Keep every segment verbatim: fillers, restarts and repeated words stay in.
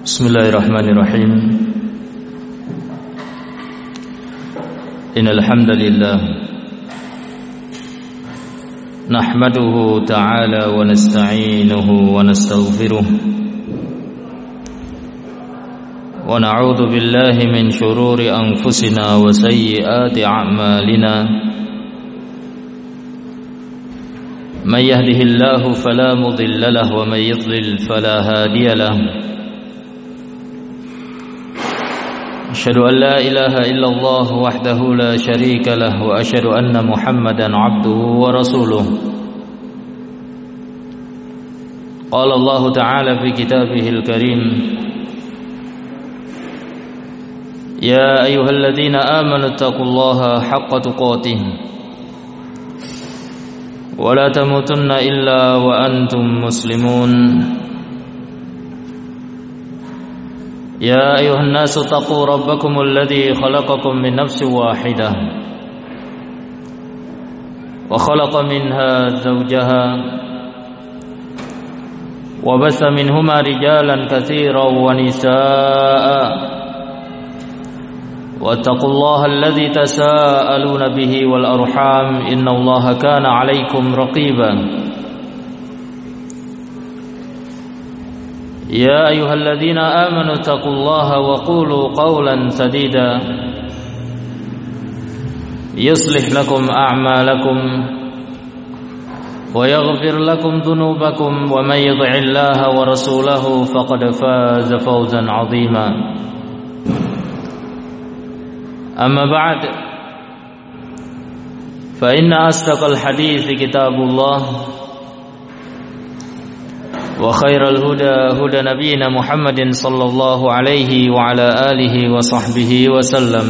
Bismillahirrahmanirrahim. Innal hamdalillah nahmaduhu ta'ala wa nasta'inuhu wa nastaghfiruh wa na'udzu billahi min shururi anfusina wa sayyiati a'malina. Man yahdihillahu fala mudilla lahu wa man yudlil fala hadiya lahu. أشهد أن لا إله إلا الله وحده لا شريك له وأشهد أن محمدا عبده ورسوله. قال الله تعالى في كتابه الكريم: يا أيها الذين آمنوا اتقوا الله حق تقاته ولا تموتن إلا وأنتم مسلمون. يا أيها الناس اتقوا ربكم الذي خلقكم من نفس واحدة وخلق منها زوجها وبث منهما رجالا كثيرا ونساء واتقوا الله الذي تساءلون به والأرحام إن الله كان عليكم رقيبا. يا أيها الذين آمنوا اتقوا الله وقولوا قولا سديدا يصلح لكم أعمالكم ويغفر لكم ذنوبكم ومن يطع الله ورسوله فقد فاز فوزا عظيما. أما بعد فإن أصدق الحديث كتاب الله وخير الهدى هدى نبينا محمد صلى الله عليه وعلى آله وصحبه وسلم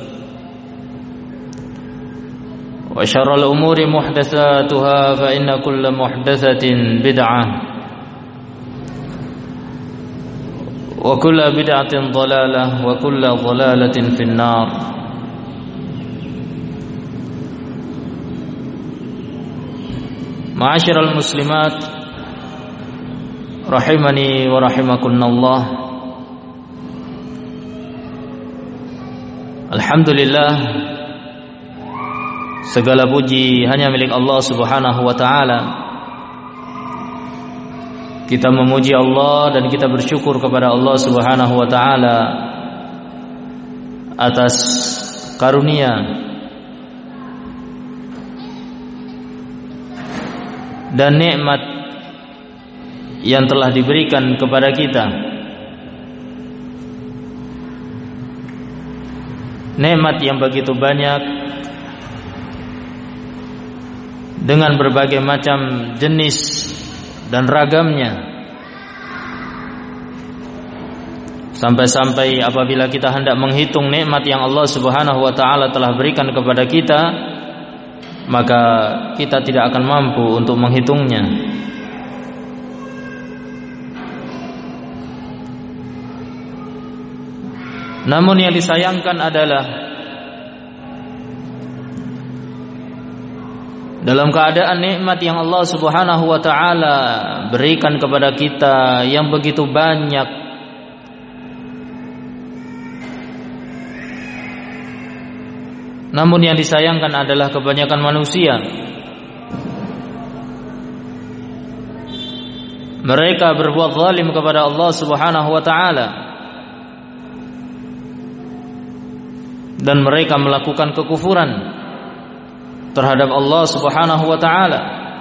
وشر الأمور محدثاتها فإن كل محدثة بدعة وكل بدعة ضلالة وكل ضلالة في النار. معاشر المسلمات rahimani wa rahimakunallah. Alhamdulillah, segala puji hanya milik Allah Subhanahu wa taala. Kita memuji Allah dan kita bersyukur kepada Allah Subhanahu wa taala atas karunia dan nikmat yang telah diberikan kepada kita. Nikmat yang begitu banyak dengan berbagai macam jenis dan ragamnya. Sampai-sampai apabila kita hendak menghitung nikmat yang Allah Subhanahu wa taala telah berikan kepada kita, maka kita tidak akan mampu untuk menghitungnya. Namun yang disayangkan adalah dalam keadaan nikmat yang Allah Subhanahu wa taala berikan kepada kita yang begitu banyak, namun yang disayangkan adalah kebanyakan manusia mereka berbuat zalim kepada Allah Subhanahu wa taala dan mereka melakukan kekufuran terhadap Allah Subhanahu wa taala.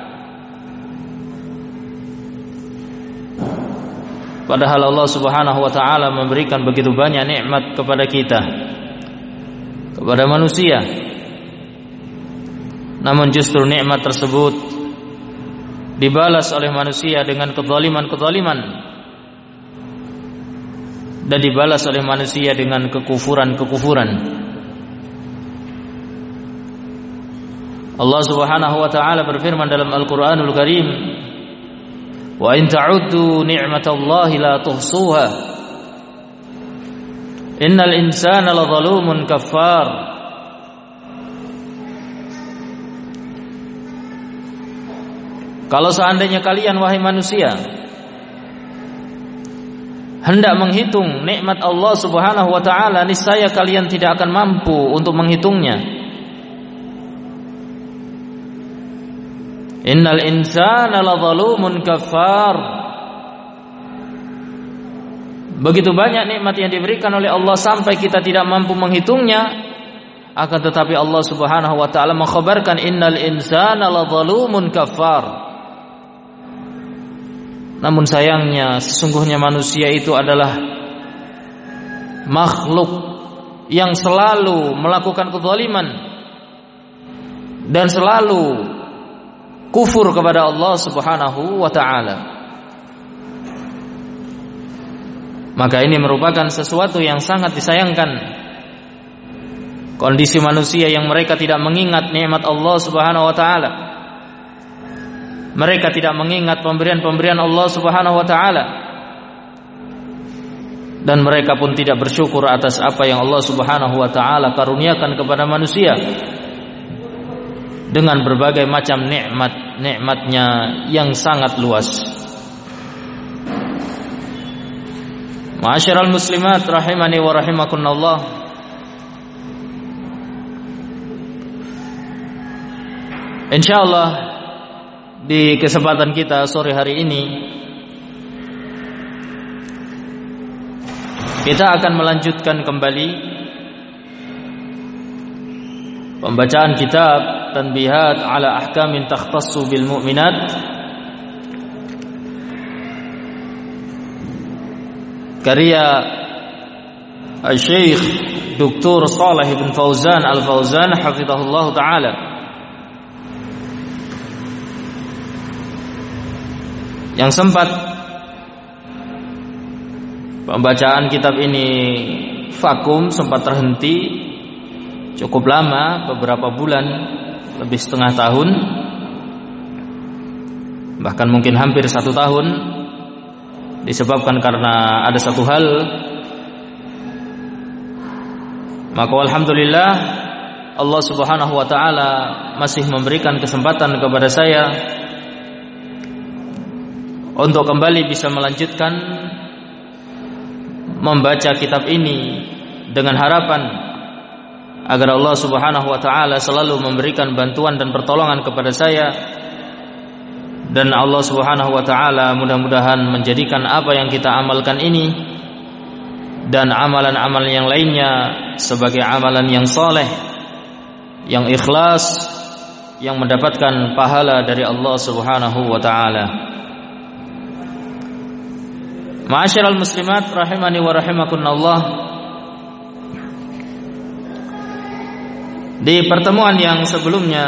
Padahal Allah Subhanahu wa taala memberikan begitu banyak nikmat kepada kita, kepada manusia. Namun justru nikmat tersebut dibalas oleh manusia dengan kezaliman-kezaliman dan dibalas oleh manusia dengan kekufuran-kekufuran. Allah Subhanahu wa taala berfirman dalam Al-Qur'anul Karim: "Wa in ta'uddu ni'matallahi la tuhsuha. Innal insana ladzalumun kaffar." Kalau seandainya kalian wahai manusia hendak menghitung nikmat Allah Subhanahu wa taala, niscaya kalian tidak akan mampu untuk menghitungnya. Innal insana ladzalumun kafar. Begitu banyak nikmat yang diberikan oleh Allah sampai kita tidak mampu menghitungnya, akan tetapi Allah Subhanahu wa taala mengkhabarkan innal insana ladzalumun kafar. Namun sayangnya sesungguhnya manusia itu adalah makhluk yang selalu melakukan kezaliman dan selalu kufur kepada Allah Subhanahu wa taala. Maka ini merupakan sesuatu yang sangat disayangkan, kondisi manusia yang mereka tidak mengingat nikmat Allah Subhanahu wa taala. Mereka tidak mengingat pemberian-pemberian Allah Subhanahu wa taala, dan mereka pun tidak bersyukur atas apa yang Allah Subhanahu wa taala karuniakan kepada manusia dengan berbagai macam nikmat-nikmatnya yang sangat luas. Ma'asyiral muslimat rahimani wa rahimakumullah. Insyaallah di kesempatan kita sore hari ini kita akan melanjutkan kembali pembacaan kitab Tanbihat ala Ahkamin Takhtassu bil Mu'minat karya Syekh Doktor Shalih bin Fauzan Al-Fauzan hafizahullah taala. Yang sempat pembacaan kitab ini vakum, sempat terhenti cukup lama, beberapa bulan, lebih setengah tahun, bahkan mungkin hampir satu tahun, disebabkan karena ada satu hal. Maka alhamdulillah Allah Subhanahu wa taala masih memberikan kesempatan kepada saya untuk kembali bisa melanjutkan membaca kitab ini dengan harapan agar Allah Subhanahu wa taala selalu memberikan bantuan dan pertolongan kepada saya, dan Allah Subhanahu wa taala mudah-mudahan menjadikan apa yang kita amalkan ini dan amalan-amalan yang lainnya sebagai amalan yang saleh, yang ikhlas, yang mendapatkan pahala dari Allah Subhanahu wa taala. Ma'asyiral muslimat rahimani wa rahimakumullah. Di pertemuan yang sebelumnya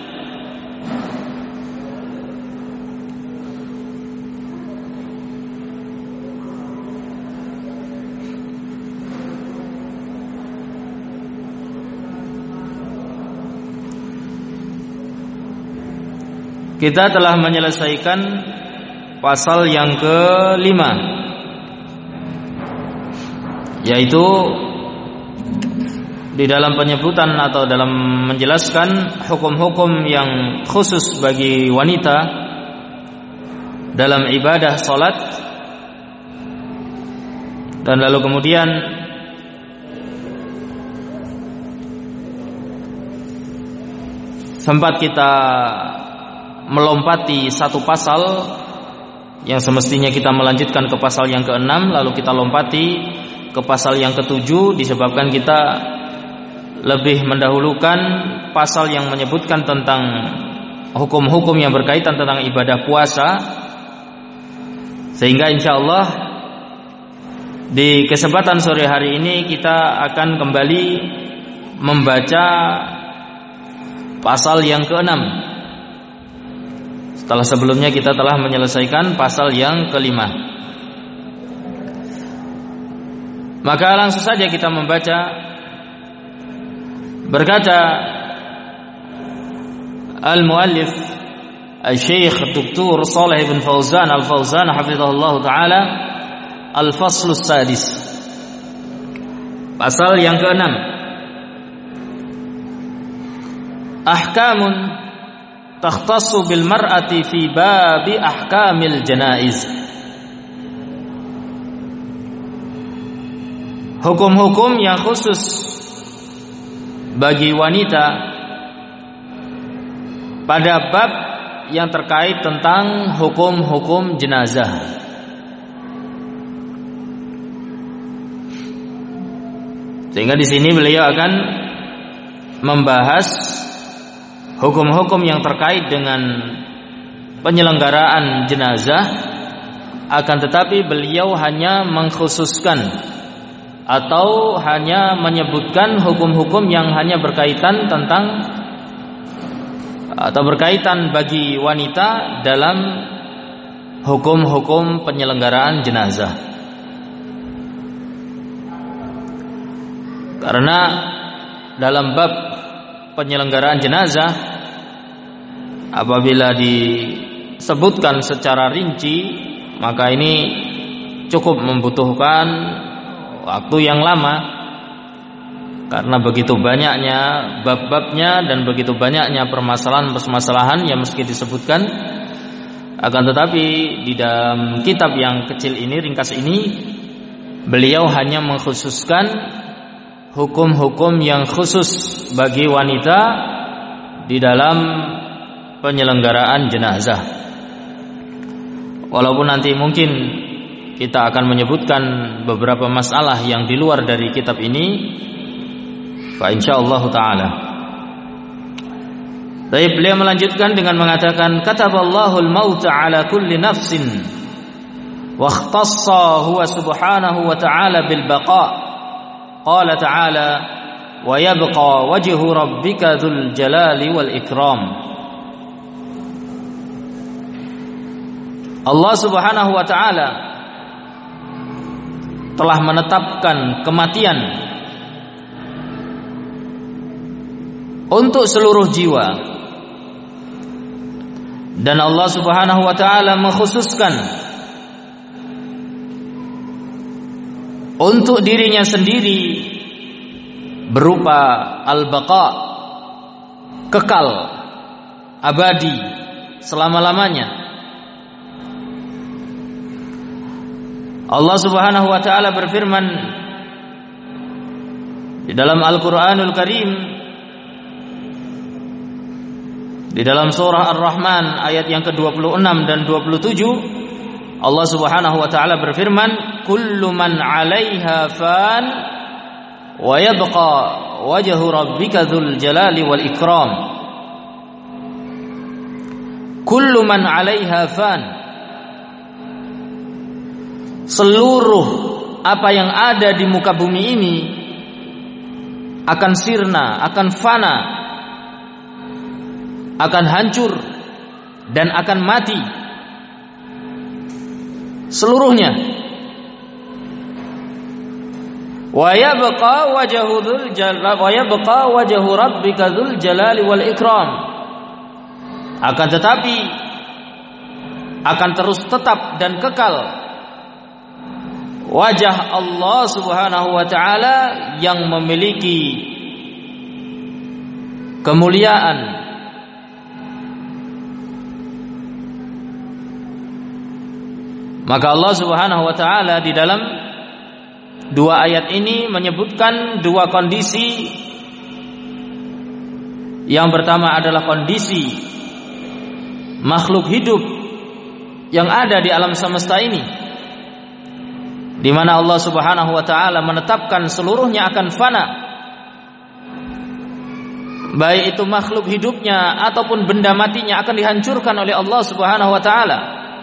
kita telah menyelesaikan pasal yang kelima, yaitu di dalam penyebutan atau dalam menjelaskan hukum-hukum yang khusus bagi wanita dalam ibadah salat. Dan lalu kemudian sempat kita melompati satu pasal yang semestinya kita melanjutkan ke pasal yang keenam, lalu kita lompati ke pasal yang ketujuh disebabkan kita lebih mendahulukan pasal yang menyebutkan tentang hukum-hukum yang berkaitan tentang ibadah puasa, sehingga insyaallah di kesempatan sore hari ini kita akan kembali membaca pasal yang keenam setelah sebelumnya kita telah menyelesaikan pasal yang kelima. Maka langsung saja kita membaca. Berkata al-muallif al-Syekh Doktor Shalih bin Fauzan Al-Fauzan hafizahullah taala, al-fasl as-sadis, pasal yang keenam, ahkamun takhtassu bil mar'ati fi babi ahkamil janaiz. hukum-hukum yang khusus bagi wanita pada bab yang terkait tentang hukum-hukum jenazah. Sehingga di sini beliau akan membahas hukum-hukum yang terkait dengan penyelenggaraan jenazah, akan tetapi beliau hanya mengkhususkan atau hanya menyebutkan hukum-hukum yang hanya berkaitan tentang atau berkaitan bagi wanita dalam hukum-hukum penyelenggaraan jenazah. Karena dalam bab penyelenggaraan jenazah, apabila disebutkan secara rinci, maka ini cukup membutuhkan waktu yang lama, karena begitu banyaknya bab-babnya dan begitu banyaknya permasalahan-permasalahan yang meski disebutkan. Akan tetapi di dalam kitab yang kecil ini, ringkas ini, beliau hanya mengkhususkan hukum-hukum yang khusus bagi wanita di dalam penyelenggaraan jenazah. Walaupun nanti mungkin kita akan menyebutkan beberapa masalah yang di luar dari kitab ini, fa insyaallah taala. Baik, beliau melanjutkan dengan mengatakan kataballahu al-maut ala kulli nafsin wa ikhtassa huwa subhanahu wa ta'ala bil baqa. Qala ta'ala wa yabqa wajhu rabbika dzul jalali wal ikram. Allah Subhanahu wa ta'ala telah menetapkan kematian untuk seluruh jiwa, dan Allah Subhanahu wa ta'ala mengkhususkan untuk dirinya sendiri berupa al-baqa, kekal, abadi, selama-lamanya. Allah Subhanahu wa ta'ala berfirman di dalam Al-Qur'anul Karim, di dalam surah Ar-Rahman ayat yang ke dua puluh enam dan dua puluh tujuh, Allah Subhanahu wa ta'ala berfirman, kullu man 'alaiha fan wa yabqa wajhu rabbika dzul jalali wal ikram. Kullu man 'alaiha fan, seluruh apa yang ada di muka bumi ini akan sirna, akan fana, akan hancur dan akan mati seluruhnya. Wa yabqa wajhu dzul jalali wa yabqa wajhu rabbika dzul jalali wal ikram. Akan tetapi akan terus tetap dan kekal wajah Allah Subhanahu wa ta'ala yang memiliki kemuliaan. Maka Allah Subhanahu wa ta'ala di dalam dua ayat ini menyebutkan dua kondisi. Yang pertama adalah kondisi makhluk hidup yang ada di alam semesta ini, di mana Allah Subhanahu wa ta'ala menetapkan seluruhnya akan fana, baik itu makhluk hidupnya ataupun benda matinya akan dihancurkan oleh Allah Subhanahu wa ta'ala.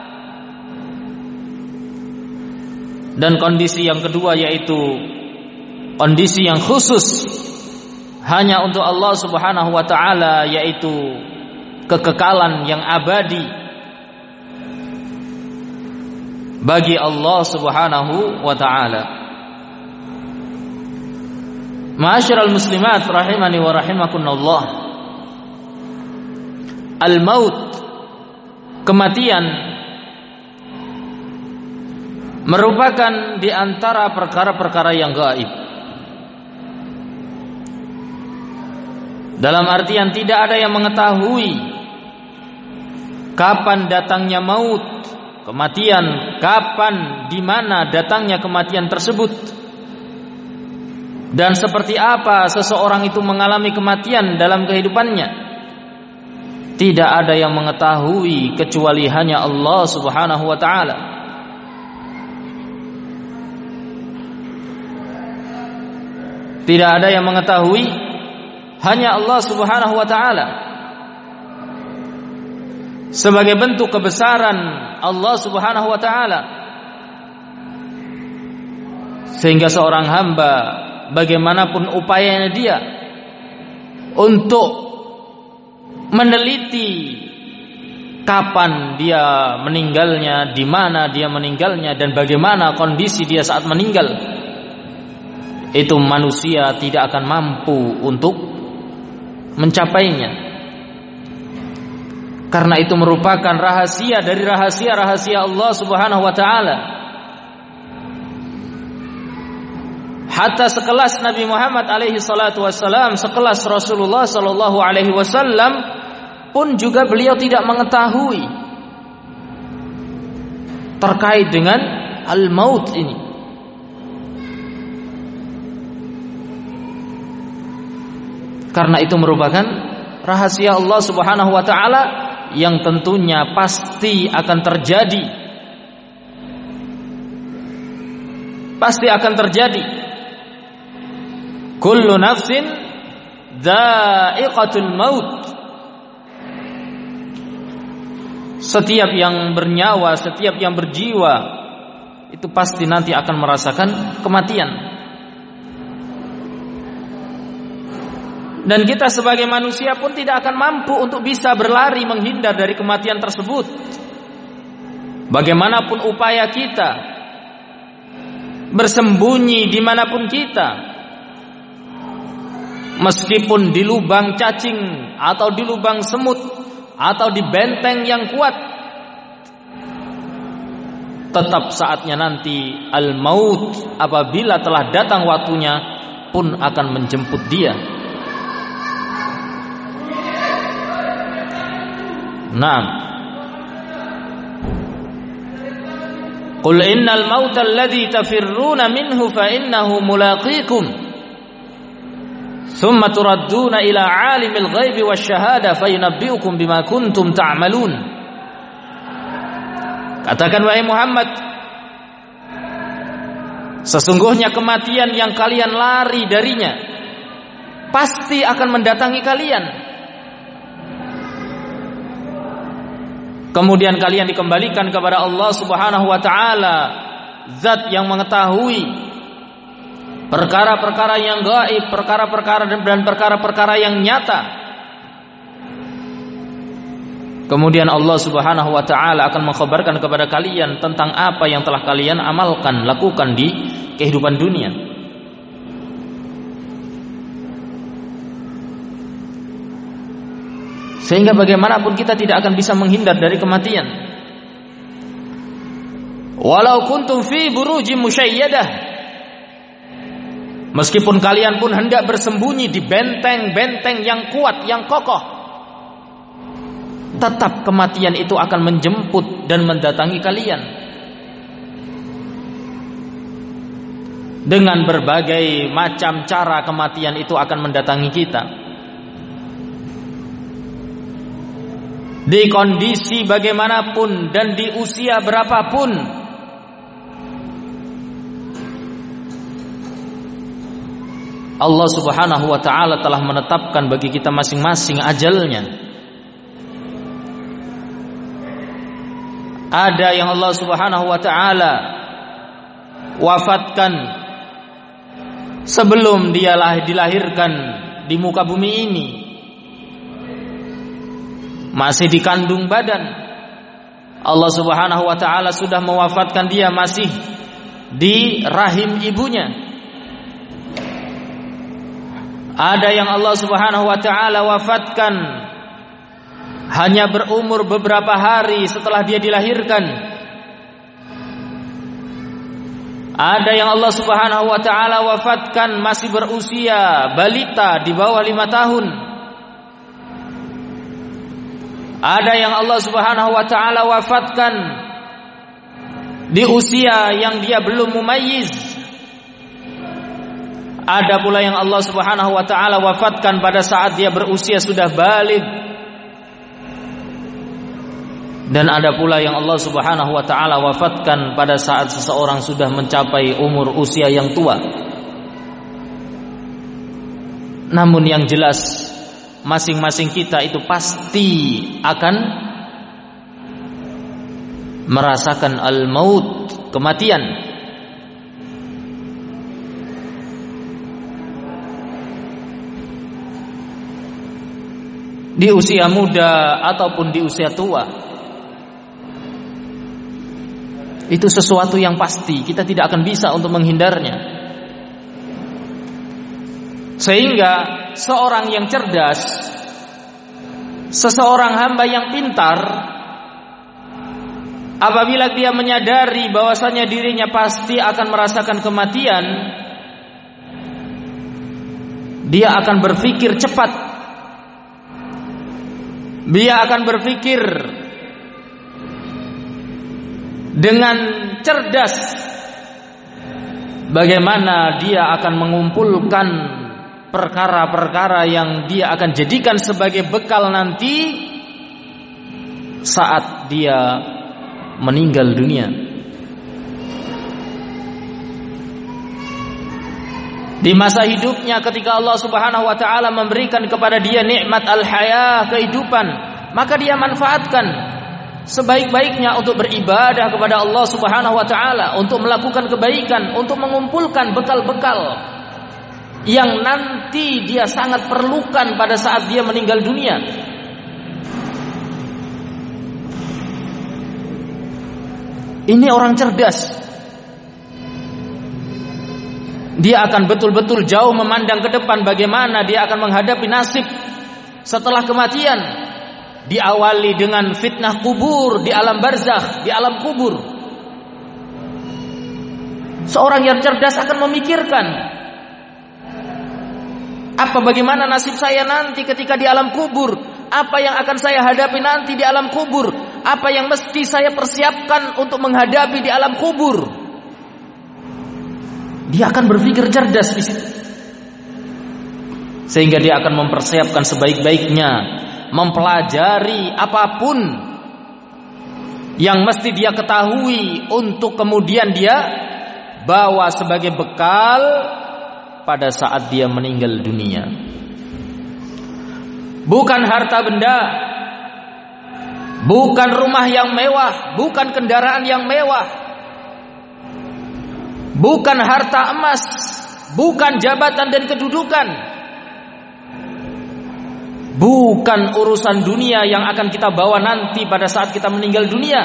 Dan kondisi yang kedua yaitu kondisi yang khusus hanya untuk Allah Subhanahu wa ta'ala, yaitu kekekalan yang abadi bagi Allah Subhanahu wa ta'ala. Ma'asyiral muslimat rahimani wa rahimakumullah, al-maut, kematian, merupakan di antara perkara-perkara yang gaib. Dalam artian tidak ada yang mengetahui kapan datangnya maut, kematian, kapan, di mana datangnya kematian tersebut. Dan seperti apa seseorang itu mengalami kematian dalam kehidupannya, tidak ada yang mengetahui kecuali hanya Allah Subhanahu wa ta'ala. Tidak ada yang mengetahui, hanya Allah Subhanahu wa ta'ala. Sebagai bentuk kebesaran Allah Subhanahu wa ta'ala, sehingga seorang hamba bagaimanapun upayanya dia untuk meneliti kapan dia meninggalnya, di mana dia meninggalnya, dan bagaimana kondisi dia saat meninggal, itu manusia tidak akan mampu untuk mencapainya. Karena itu merupakan rahasia dari rahasia-rahasia Allah Subhanahu wa ta'ala. Hatta sekelas Nabi Muhammad alaihi salatu wassalam, sekelas Rasulullah sallallahu alaihi wasallam pun juga beliau tidak mengetahui terkait dengan al-maut ini. Karena itu merupakan rahasia Allah Subhanahu wa ta'ala yang tentunya pasti akan terjadi. Pasti akan terjadi. Kullu nafsin dha'iqatul maut. Setiap yang bernyawa, setiap yang berjiwa itu pasti nanti akan merasakan kematian. Dan kita sebagai manusia pun tidak akan mampu untuk bisa berlari menghindar dari kematian tersebut. Bagaimanapun upaya kita, bersembunyi dimanapun kita, meskipun di lubang cacing atau di lubang semut atau di benteng yang kuat, tetap saatnya nanti al-maut apabila telah datang waktunya pun akan menjemput dia. Naam. Qul innal mauta alladhi tafirruna minhu fa innahu mulaqikum thumma turadduna ila 'alimil ghaibi wasyahada fayunabbi'ukum bima kuntum ta'malun. Katakan wahai Muhammad, sesungguhnya kematian yang kalian lari darinya pasti akan mendatangi kalian. Kemudian kalian dikembalikan kepada Allah Subhanahu wa ta'ala, zat yang mengetahui perkara-perkara yang gaib, perkara-perkara dan perkara-perkara yang nyata. Kemudian Allah Subhanahu wa ta'ala akan mengkhabarkan kepada kalian tentang apa yang telah kalian amalkan, lakukan di kehidupan dunia. Sehingga bagaimanapun kita tidak akan bisa menghindar dari kematian. Walau kuntum fi burujim musyayyadah, meskipun kalian pun hendak bersembunyi di benteng-benteng yang kuat, yang kokoh, tetap kematian itu akan menjemput dan mendatangi kalian. Dengan berbagai macam cara kematian itu akan mendatangi kita. Di kondisi bagaimanapun dan di usia berapapun, Allah Subhanahu wa ta'ala telah menetapkan bagi kita masing-masing ajalnya. Ada yang Allah Subhanahu wa ta'ala wafatkan sebelum dia dilahirkan di muka bumi ini, masih dikandung badan. Allah Subhanahu wa ta'ala sudah mewafatkan dia masih di rahim ibunya. Ada yang Allah Subhanahu wa ta'ala wafatkan hanya berumur beberapa hari setelah dia dilahirkan. Ada yang Allah Subhanahu wa ta'ala wafatkan masih berusia balita di bawah lima tahun. Ada yang Allah Subhanahu wa ta'ala wafatkan di usia yang dia belum mumayyiz. Ada pula yang Allah Subhanahu wa taala wafatkan pada saat dia berusia sudah baligh. Dan ada pula yang Allah Subhanahu wa taala wafatkan pada saat seseorang sudah mencapai umur usia yang tua. Namun yang jelas masing-masing kita itu pasti akan merasakan al-maut, kematian. Di usia muda ataupun di usia tua, itu sesuatu yang pasti, kita tidak akan bisa untuk menghindarnya. Sehingga seorang yang cerdas, seseorang hamba yang pintar, apabila dia menyadari bahwasanya dirinya pasti akan merasakan kematian, dia akan berpikir cepat. Dia akan berpikir dengan cerdas bagaimana dia akan mengumpulkan perkara-perkara yang dia akan jadikan sebagai bekal nanti saat dia meninggal dunia. Di masa hidupnya ketika Allah Subhanahu wa taala memberikan kepada dia nikmat al-hayah, kehidupan, maka dia manfaatkan sebaik-baiknya untuk beribadah kepada Allah Subhanahu wa taala, untuk melakukan kebaikan, untuk mengumpulkan bekal-bekal yang nanti dia sangat perlukan pada saat dia meninggal dunia. Ini orang cerdas. Dia akan betul-betul jauh memandang ke depan bagaimana dia akan menghadapi nasib setelah kematian. Diawali dengan fitnah kubur di alam barzakh, di alam kubur. Seorang yang cerdas akan memikirkan apa bagaimana nasib saya nanti ketika di alam kubur, apa yang akan saya hadapi nanti di alam kubur, apa yang mesti saya persiapkan untuk menghadapi di alam kubur. Dia akan berpikir cerdas di situ, sehingga dia akan mempersiapkan sebaik-baiknya, mempelajari apapun yang mesti dia ketahui untuk kemudian dia bawa sebagai bekal pada saat dia meninggal dunia. Bukan harta benda, bukan rumah yang mewah, bukan kendaraan yang mewah, bukan harta emas, bukan jabatan dan kedudukan, bukan urusan dunia yang akan kita bawa nanti pada saat kita meninggal dunia.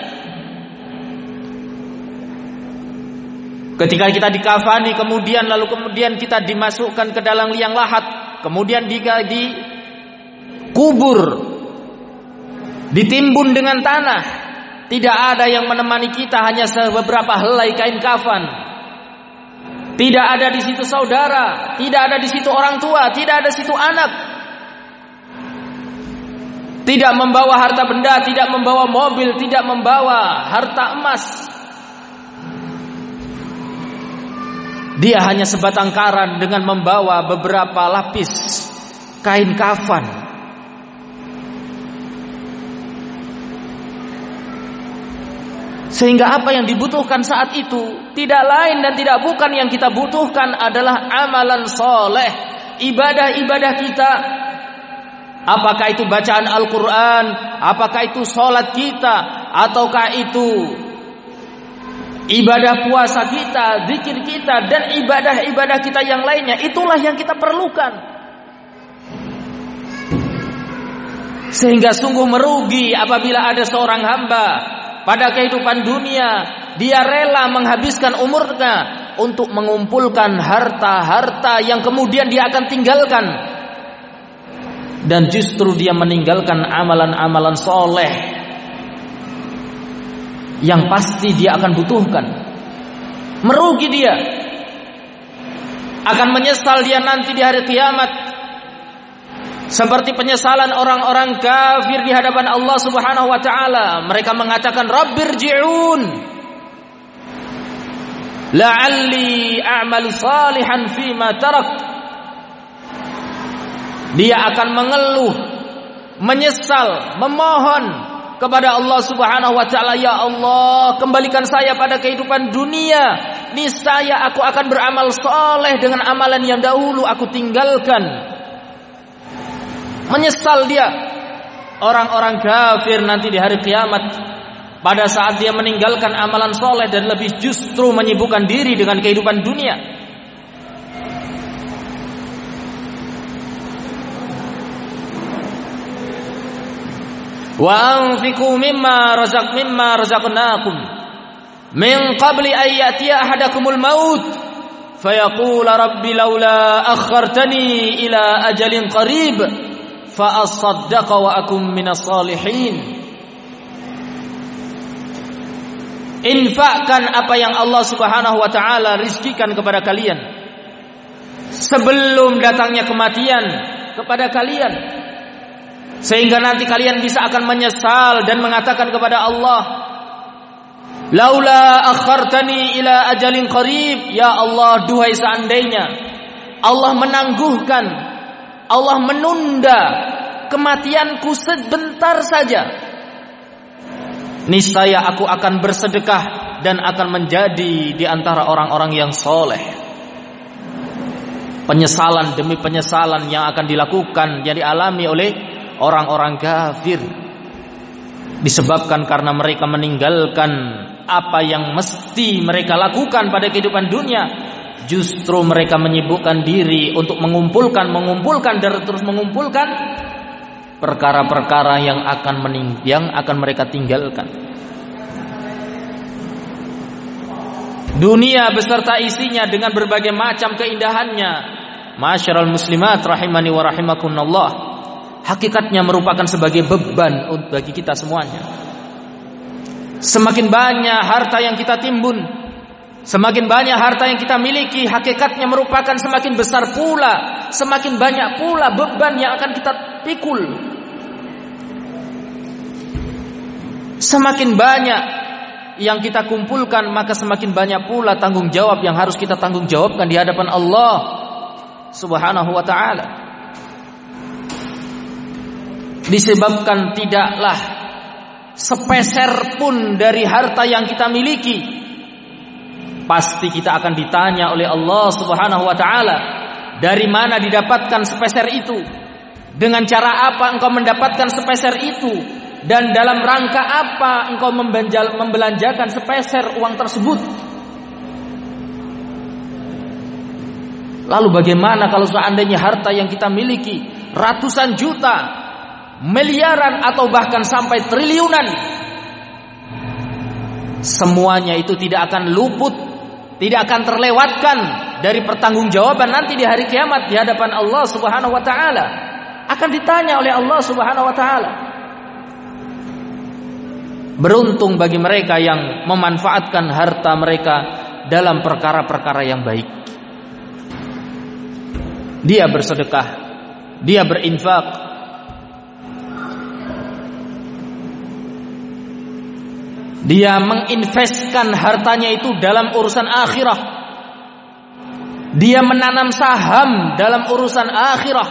Ketika kita dikafani, kemudian lalu kemudian kita dimasukkan ke dalam liang lahat, kemudian dikubur, ditimbun dengan tanah. Tidak ada yang menemani kita, hanya beberapa helai kain kafan. Tidak ada di situ saudara, tidak ada di situ orang tua, tidak ada di situ anak. Tidak membawa harta benda, tidak membawa mobil, tidak membawa harta emas. Dia hanya sebatang kara dengan membawa beberapa lapis kain kafan. Sehingga apa yang dibutuhkan saat itu tidak lain dan tidak bukan, yang kita butuhkan adalah amalan soleh, ibadah-ibadah kita. Apakah itu bacaan Al-Quran, apakah itu sholat kita, ataukah itu ibadah puasa kita, zikir kita, dan ibadah-ibadah kita yang lainnya. Itulah yang kita perlukan. Sehingga sungguh merugi apabila ada seorang hamba pada kehidupan dunia, dia rela menghabiskan umurnya untuk mengumpulkan harta-harta yang kemudian dia akan tinggalkan, dan justru dia meninggalkan amalan-amalan soleh yang pasti dia akan butuhkan. Merugi dia, akan menyesal dia nanti di hari kiamat, seperti penyesalan orang-orang kafir di hadapan Allah Subhanahu wa taala. Mereka mengatakan, Rabbirji'un, la'alli a'malu salihan fima tarak. Dia akan mengeluh, menyesal, memohon kepada Allah Subhanahu wa taala, ya Allah, kembalikan saya pada kehidupan dunia. Niscaya aku akan beramal soleh dengan amalan yang dahulu aku tinggalkan. Menyesal dia. Orang-orang kafir nanti di hari kiamat, pada saat dia meninggalkan amalan soleh dan lebih justru menyibukkan diri dengan kehidupan dunia. Wa anfiqu mimma razaq mimma razaqnakum min qabli an ya'tiya ahadakumul maut fayaqul rabbi laula akhartani ila ajalin qarib fa asaddaqa wa akum minas salihin. Infakkan apa yang Allah Subhanahu wa taala rizkikan kepada kalian sebelum datangnya kematian kepada kalian, sehingga nanti kalian bisa akan menyesal dan mengatakan kepada Allah, laula akhartani ila ajalin qarib, ya Allah, duhai seandainya Allah menangguhkan, Allah menunda kematianku sebentar saja, niscaya aku akan bersedekah dan akan menjadi di antara orang-orang yang soleh. Penyesalan demi penyesalan yang akan dilakukan, yang dialami oleh orang-orang kafir, disebabkan karena mereka meninggalkan apa yang mesti mereka lakukan pada kehidupan dunia. Justru mereka menyibukkan diri untuk mengumpulkan, mengumpulkan dan terus mengumpulkan perkara-perkara yang akan mening- yang akan mereka tinggalkan. Dunia beserta isinya dengan berbagai macam keindahannya, masyarul muslimat rahimani wa rahimakumullah, hakikatnya merupakan sebagai beban bagi kita semuanya. Semakin banyak harta yang kita timbun, semakin banyak harta yang kita miliki, hakikatnya merupakan semakin besar pula, semakin banyak pula beban yang akan kita pikul. Semakin banyak yang kita kumpulkan, maka semakin banyak pula tanggung jawab yang harus kita tanggung jawabkan di hadapan Allah Subhanahu wa ta'ala. Disebabkan tidaklah sepeser pun dari harta yang kita miliki, pasti kita akan ditanya oleh Allah Subhanahu wa ta'ala, dari mana didapatkan sepeser itu, dengan cara apa engkau mendapatkan sepeser itu, dan dalam rangka apa engkau membelanjakan sepeser uang tersebut. Lalu bagaimana kalau seandainya harta yang kita miliki ratusan juta, miliaran, atau bahkan sampai triliunan, semuanya itu tidak akan luput, tidak akan terlewatkan dari pertanggungjawaban nanti di hari kiamat di hadapan Allah Subhanahu wa taala. Akan ditanya oleh Allah Subhanahu wa taala. Beruntung bagi mereka yang memanfaatkan harta mereka dalam perkara-perkara yang baik. Dia bersedekah, dia berinfak, dia menginvestkan hartanya itu dalam urusan akhirah. Dia menanam saham dalam urusan akhirah.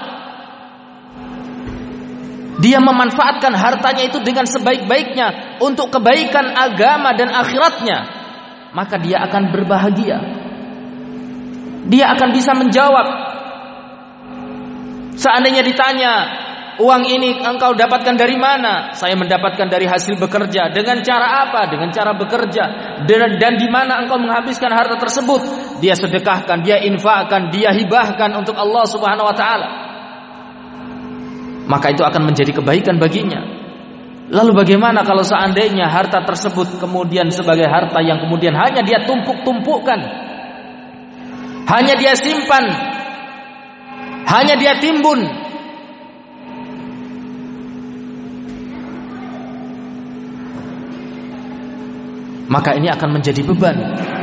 Dia memanfaatkan hartanya itu dengan sebaik-baiknya untuk kebaikan agama dan akhiratnya. Maka dia akan berbahagia. Dia akan bisa menjawab. Seandainya ditanya, uang ini engkau dapatkan dari mana? Saya mendapatkan dari hasil bekerja. Dengan cara apa? Dengan cara bekerja. Dan, dan di mana engkau menghabiskan harta tersebut? Dia sedekahkan, dia infakkan, dia hibahkan untuk Allah Subhanahu wa taala. Maka itu akan menjadi kebaikan baginya. Lalu bagaimana kalau seandainya harta tersebut kemudian sebagai harta yang kemudian hanya dia tumpuk-tumpukkan, hanya dia simpan, hanya dia timbun, maka ini akan menjadi beban.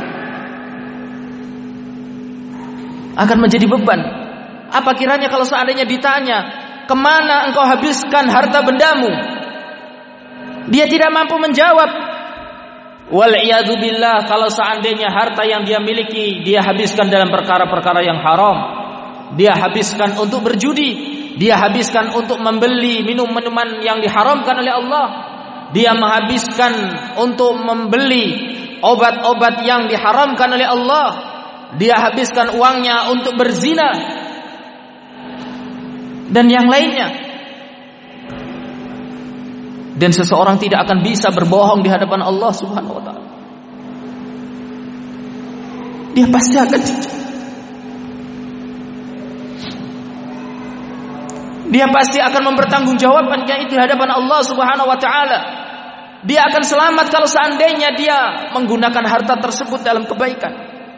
Akan menjadi beban. Apa kiranya kalau seandainya ditanya, kemana engkau habiskan harta bendamu? Dia tidak mampu menjawab. Wal iyadu billah, kalau seandainya harta yang dia miliki dia habiskan dalam perkara-perkara yang haram, dia habiskan untuk berjudi, dia habiskan untuk membeli minum-minuman yang diharamkan oleh Allah, dia menghabiskan untuk membeli obat-obat yang diharamkan oleh Allah, dia habiskan uangnya untuk berzina dan yang lainnya. Dan seseorang tidak akan bisa berbohong di hadapan Allah Subhanahu wa taala. Dia pasti akan jujur. Dia pasti akan mempertanggungjawabkannya itu di hadapan Allah Subhanahu wa taala. Dia akan selamat kalau seandainya dia menggunakan harta tersebut dalam kebaikan.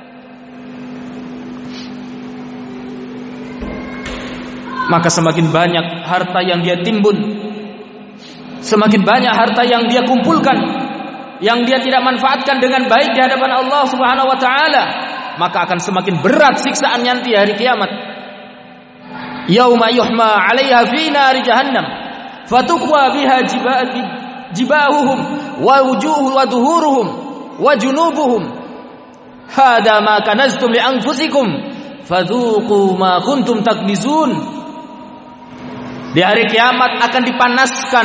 Maka semakin banyak harta yang dia timbun, semakin banyak harta yang dia kumpulkan, yang dia tidak manfaatkan dengan baik di hadapan Allah Subhanahu wa taala, maka akan semakin berat siksaan nanti hari kiamat. Yauma yuhma 'alaiha fi nari jahannam fatukwa biha jibahuhum wa wujuhuhum wa duhuruhum wa junubuhum hada ma kanaztum li anfusikum fadzuqu ma kuntum taknizun. Di hari kiamat akan dipanaskan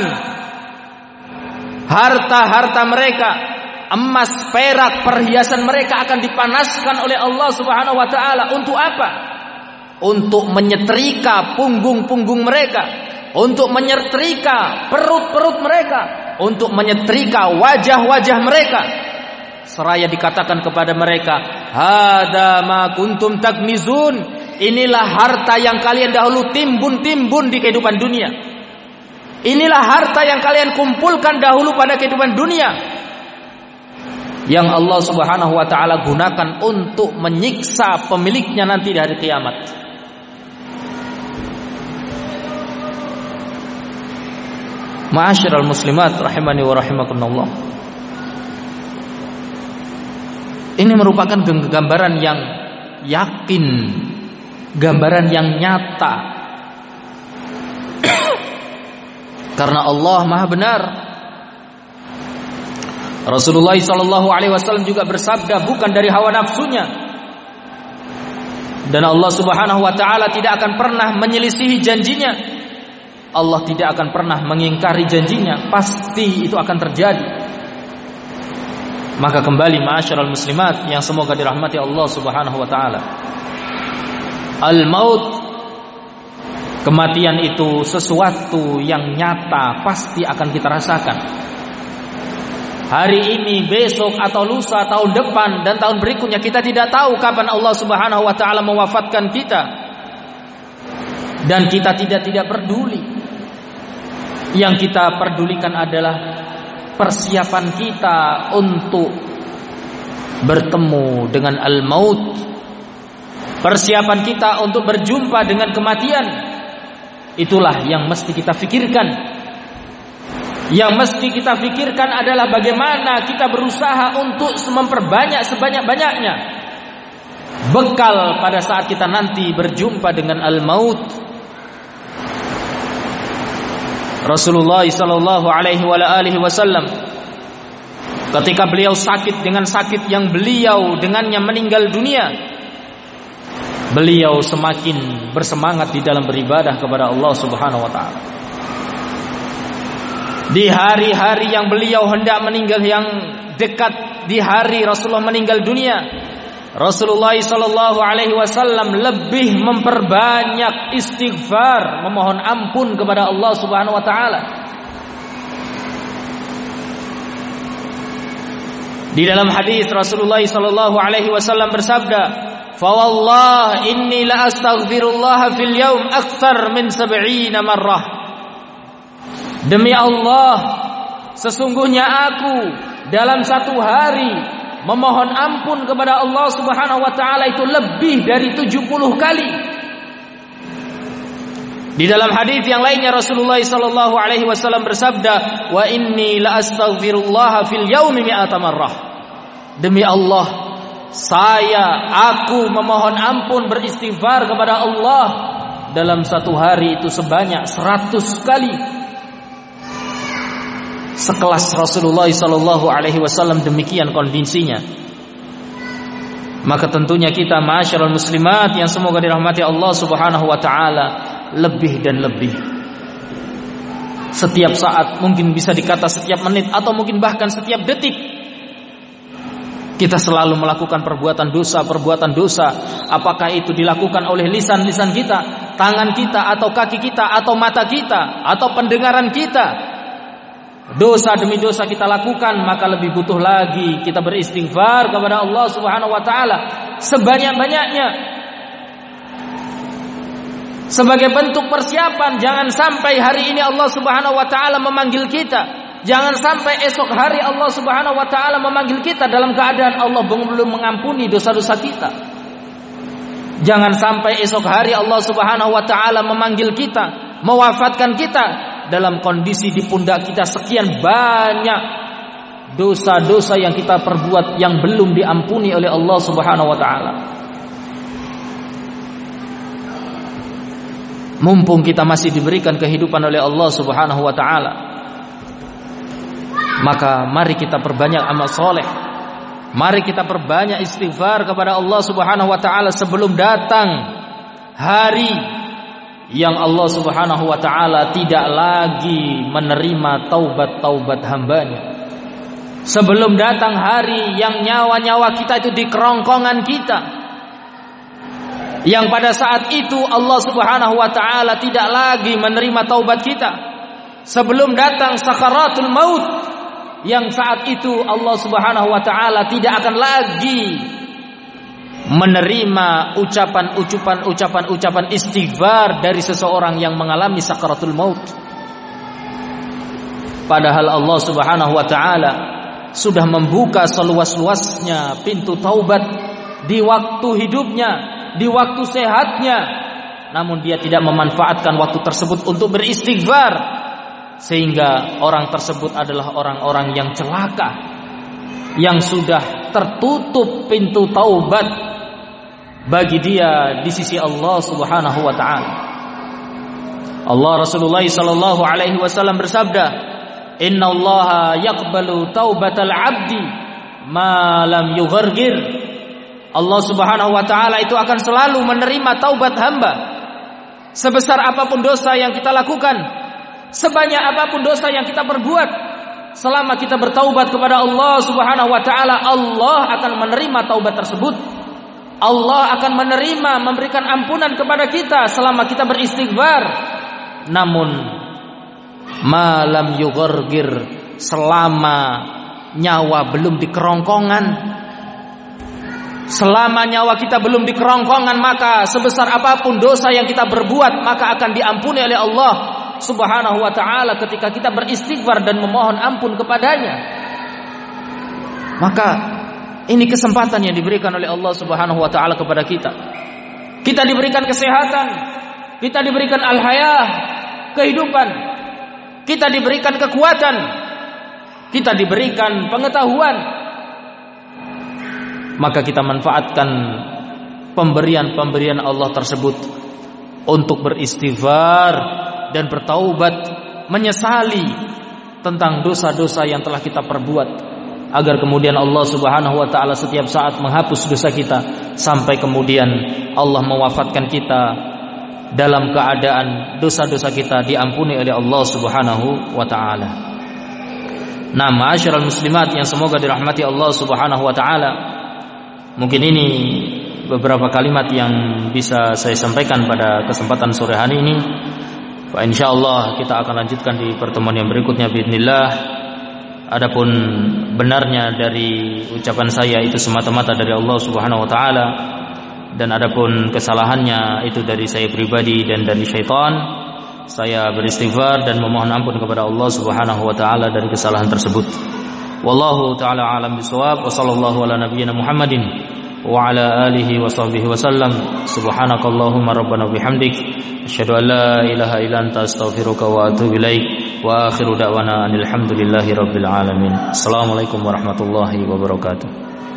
harta-harta mereka, emas, perak, perhiasan mereka akan dipanaskan oleh Allah Subhanahu wa taala. Untuk apa? Untuk menyetrika punggung-punggung mereka, untuk menyetrika perut-perut mereka, untuk menyetrika wajah-wajah mereka. Seraya dikatakan kepada mereka, "Hada ma kuntum taknizun." Inilah harta yang kalian dahulu timbun-timbun di kehidupan dunia. Inilah harta yang kalian kumpulkan dahulu pada kehidupan dunia, yang Allah Subhanahu wa taala gunakan untuk menyiksa pemiliknya nanti di hari kiamat. Ma'asyiral muslimat rahimani wa rahimakumullah. Ini merupakan gambaran yang yakin, gambaran yang nyata. Karena Allah Maha benar. Rasulullah sallallahu alaihi wasallam juga bersabda bukan dari hawa nafsunya. Dan Allah Subhanahu wa taala tidak akan pernah menyelisihi janjinya. Allah tidak akan pernah mengingkari janjinya, pasti itu akan terjadi. Maka kembali ma'asyiral muslimat yang semoga dirahmati Allah Subhanahu wa taala. Al-maut, kematian itu sesuatu yang nyata, pasti akan kita rasakan. Hari ini, besok, atau lusa, tahun depan, dan tahun berikutnya, kita tidak tahu kapan Allah Subhanahu wa taala mewafatkan kita. Dan kita tidak tidak peduli. Yang kita pedulikan adalah persiapan kita untuk bertemu dengan al-maut. Persiapan kita untuk berjumpa dengan kematian. Itulah yang mesti kita pikirkan. Yang mesti kita pikirkan adalah bagaimana kita berusaha untuk memperbanyak sebanyak-banyaknya bekal pada saat kita nanti berjumpa dengan al-maut. Rasulullah sallallahu alaihi wasallam ketika beliau sakit dengan sakit yang beliau dengannya meninggal dunia, beliau semakin bersemangat di dalam beribadah kepada Allah Subhanahu wa taala. Di hari-hari yang beliau hendak meninggal, yang dekat di hari Rasulullah meninggal dunia, Rasulullah sallallahu alaihi wasallam lebih memperbanyak istighfar, memohon ampun kepada Allah Subhanahu wa taala. Di dalam hadis Rasulullah sallallahu alaihi wasallam bersabda, "Fa wallah inni la astaghfirullah fil yaum aktsar min sab'ina marrah." Demi Allah, sesungguhnya aku dalam satu hari memohon ampun kepada Allah Subhanahu wa taala itu lebih dari tujuh puluh kali. Di dalam hadis yang lainnya Rasulullah sallallahu alaihi wasallam bersabda, "Wa inni la astaghfirullah fil yaumi mi'ata marrah." Demi Allah, saya aku memohon ampun beristighfar kepada Allah dalam satu hari itu sebanyak seratus kali. sekelas Rasulullah sallallahu alaihi wasallam demikian kondisinya, maka tentunya kita ma'asyiral muslimat yang semoga dirahmati Allah Subhanahu wa taala lebih dan lebih. Setiap saat, mungkin bisa dikata setiap menit atau mungkin bahkan setiap detik, kita selalu melakukan perbuatan dosa, perbuatan dosa. Apakah itu dilakukan oleh lisan-lisan kita, tangan kita, atau kaki kita, atau mata kita, atau pendengaran kita. Dosa demi dosa kita lakukan, maka lebih butuh lagi kita beristighfar kepada Allah Subhanahu wa taala sebanyak-banyaknya. Sebagai bentuk persiapan, jangan sampai hari ini Allah Subhanahu wa taala memanggil kita. Jangan sampai esok hari Allah Subhanahu wa taala memanggil kita dalam keadaan Allah belum mengampuni dosa-dosa kita. Jangan sampai esok hari Allah Subhanahu wa taala memanggil kita, mewafatkan kita dalam kondisi di pundak kita sekian banyak dosa-dosa yang kita perbuat yang belum diampuni oleh Allah Subhanahu wa taala. Mumpung kita masih diberikan kehidupan oleh Allah Subhanahu wa taala, maka mari kita perbanyak amal soleh. Mari kita perbanyak istighfar kepada Allah Subhanahu wa taala sebelum datang hari yang Allah Subhanahu wa taala tidak lagi menerima taubat-taubat hambanya. Sebelum datang hari yang nyawa-nyawa kita itu di kerongkongan kita, yang pada saat itu Allah Subhanahu wa taala tidak lagi menerima taubat kita. Sebelum datang sakaratul maut, yang saat itu Allah Subhanahu wa taala tidak akan lagi menerima ucapan-ucapan ucapan-ucapan istighfar dari seseorang yang mengalami sakaratul maut. Padahal Allah Subhanahu wa taala sudah membuka seluas-luasnya pintu taubat di waktu hidupnya, di waktu sehatnya, namun dia tidak memanfaatkan waktu tersebut untuk beristighfar, sehingga orang tersebut adalah orang-orang yang celaka, yang sudah tertutup pintu taubat bagi dia di sisi Allah Subhanahu wa taala. Allah Rasulullah sallallahu alaihi wasallam bersabda, "Innallaha yaqbalu taubatal 'abdi ma lam yughargir." Allah Subhanahu wa taala itu akan selalu menerima taubat hamba. Sebesar apapun dosa yang kita lakukan, sebanyak apapun dosa yang kita perbuat, selama kita bertaubat kepada Allah Subhanahu wa taala, Allah akan menerima taubat tersebut. Allah akan menerima, memberikan ampunan kepada kita selama kita beristighfar. Namun malam yughargir, selama nyawa belum di kerongkongan, selama nyawa kita belum di kerongkongan, maka sebesar apapun dosa yang kita berbuat, maka akan diampuni oleh Allah Subhanahu wa ta'ala ketika kita beristighfar dan memohon ampun kepadanya. Maka ini kesempatan yang diberikan oleh Allah Subhanahu wa ta'ala kepada kita. Kita diberikan kesehatan, kita diberikan al-hayah, kehidupan, kita diberikan kekuatan, kita diberikan pengetahuan. Maka kita manfaatkan pemberian-pemberian Allah tersebut untuk beristighfar dan bertaubat, menyesali tentang dosa-dosa yang telah kita perbuat, agar kemudian Allah Subhanahu wa taala setiap saat menghapus dosa kita, sampai kemudian Allah mewafatkan kita dalam keadaan dosa-dosa kita diampuni oleh Allah Subhanahu wa taala. Nah, ma'asyiral muslimat yang semoga dirahmati Allah Subhanahu wa taala, mungkin ini beberapa kalimat yang bisa saya sampaikan pada kesempatan sore hari ini. Fa insyaallah kita akan lanjutkan di pertemuan yang berikutnya biidznillah. Adapun benarnya dari ucapan saya itu semata-mata dari Allah Subhanahu wa taala, dan adapun kesalahannya itu dari saya pribadi dan dari syaitan, saya beristighfar dan memohon ampun kepada Allah Subhanahu wa taala dari kesalahan tersebut. Wallahu taala alam bisawab, wa sallallahu ala nabiyyina Muhammadin wa ala alihi wa sahbihi wa sallam. Subhanakallahumma rabbana bihamdik, asyhadu an la ilaha illa anta astaghfiruka wa atubu ilaik. Wa akhiru da'wana alhamdulillahi rabbil alamin. Assalamualaikum warahmatullahi wabarakatuh.